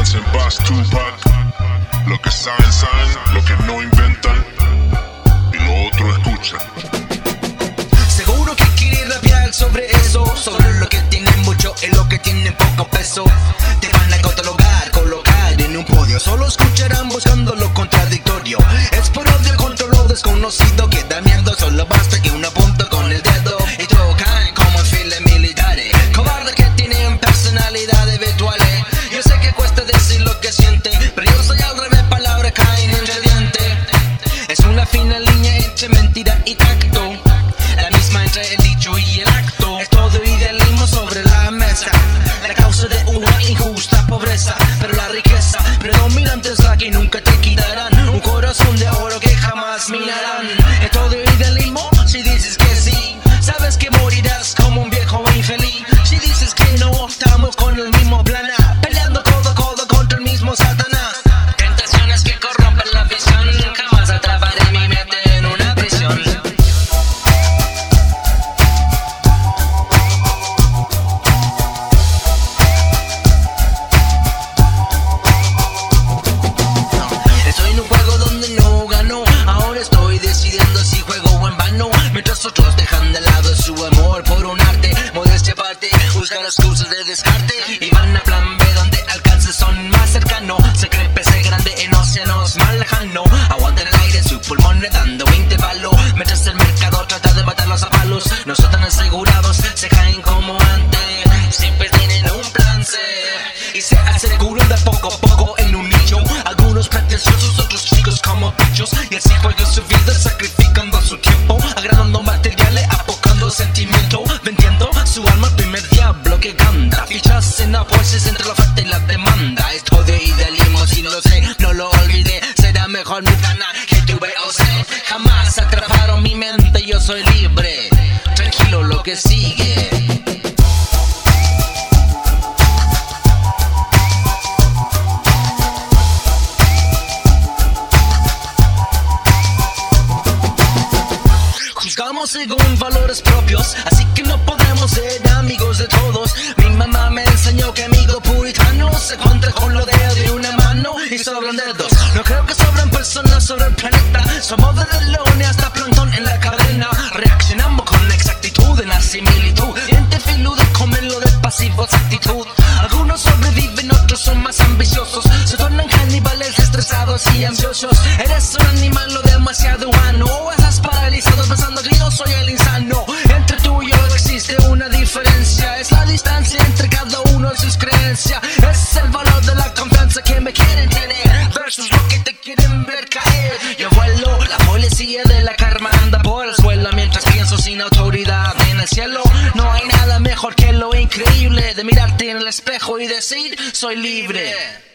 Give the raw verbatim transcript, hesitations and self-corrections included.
Rest in paz, Tupac. Lo que saben, saben, lo que no inventan y lo otro escuchan. Seguro que quieres rapear sobre eso, sobre lo que tienen mucho y lo que tienen poco peso. Te van a catalogar, colocar en un podio, solo escucharán buscando lo contradictorio. Es por odio contra lo desconocido que da miedo, solo basta que uno apunte con el dedo y todo cae como files militares. Cobardes que tienen personalidades virtuales. Yo sé que cuesta decir lo que siente, pero yo soy al revés, palabras caen entre dientes. Es una fina línea entre mentira y tacto, la misma entre el dicho y el acto. Es todo idealismo sobre la mesa, la causa de una injusta pobreza, pero la riqueza predominante es la que nunca te quitarán. Un corazón de oro que jamás minarán. Es todo idealismo si dices que sí, sabes que morirás como un viejo infeliz. Si dices que no, estamos con el mismo plan A, peleando codo a codo contra el mismo Satanás. Tentaciones que corrompen la visión, jamás atraparé mi mente en una prisión. Estoy en un juego donde no gano, ahora estoy decidiendo si juego o en vano. Mientras otros dejan de lado su amor por un arte, modestia aparte, buscan excusas de descarte y van a plan B donde alcances son más cercanos. Se cree pez grande en océanos más lejano, aguanta el aire en su pulmón dando veinte palos. Mientras el mercado trata de matarlos a palos, no son tan asegurados, se caen como antes. Siempre tienen un plan C y se aseguran de poco a poco en un nicho. Algunos pretenciosos, otros chicos como bichos, y así juegan su vida sacrificando su tiempo, agradando materiales, apocando sentimiento, vendiendo su alma al primer diablo que canta. Fichas en apuestas entre la oferta y la demanda. Esto de idealismo, si no lo sé, no lo olvidé. Será mejor mi ganar que tuve o sé. Jamás atraparon mi mente, yo soy libre. Tranquilo lo que sigue. Juzgamos según valores propios, así que no podemos ser amigos de todos. Mi mamá me enseñó que amigo puritano se cuenta con los dedos de una mano y sobran dedos. No creo que sobran personas sobre el planeta, somos desde leones hasta plantón en la cadena. Reaccionamos con exactitud en la similitud, dientes filudos comen lo de pasivos actitud. Algunos sobreviven, otros son más ambiciosos, se tornan caníbales estresados y ansiosos. Eres un animal lo demasiado humano, o estás paralizado pensando que yo soy el insano. Entre tú y yo existe una diferencia, es la distancia entre cada uno y sus creencias. Es el valor de la confianza que me quieren tener versus lo que te quieren ver caer. Yo vuelo, la policía de la karma anda por el suelo, mientras pienso sin autoridad en el cielo. No hay nada mejor que lo increíble de mirarte en el espejo y decir soy libre.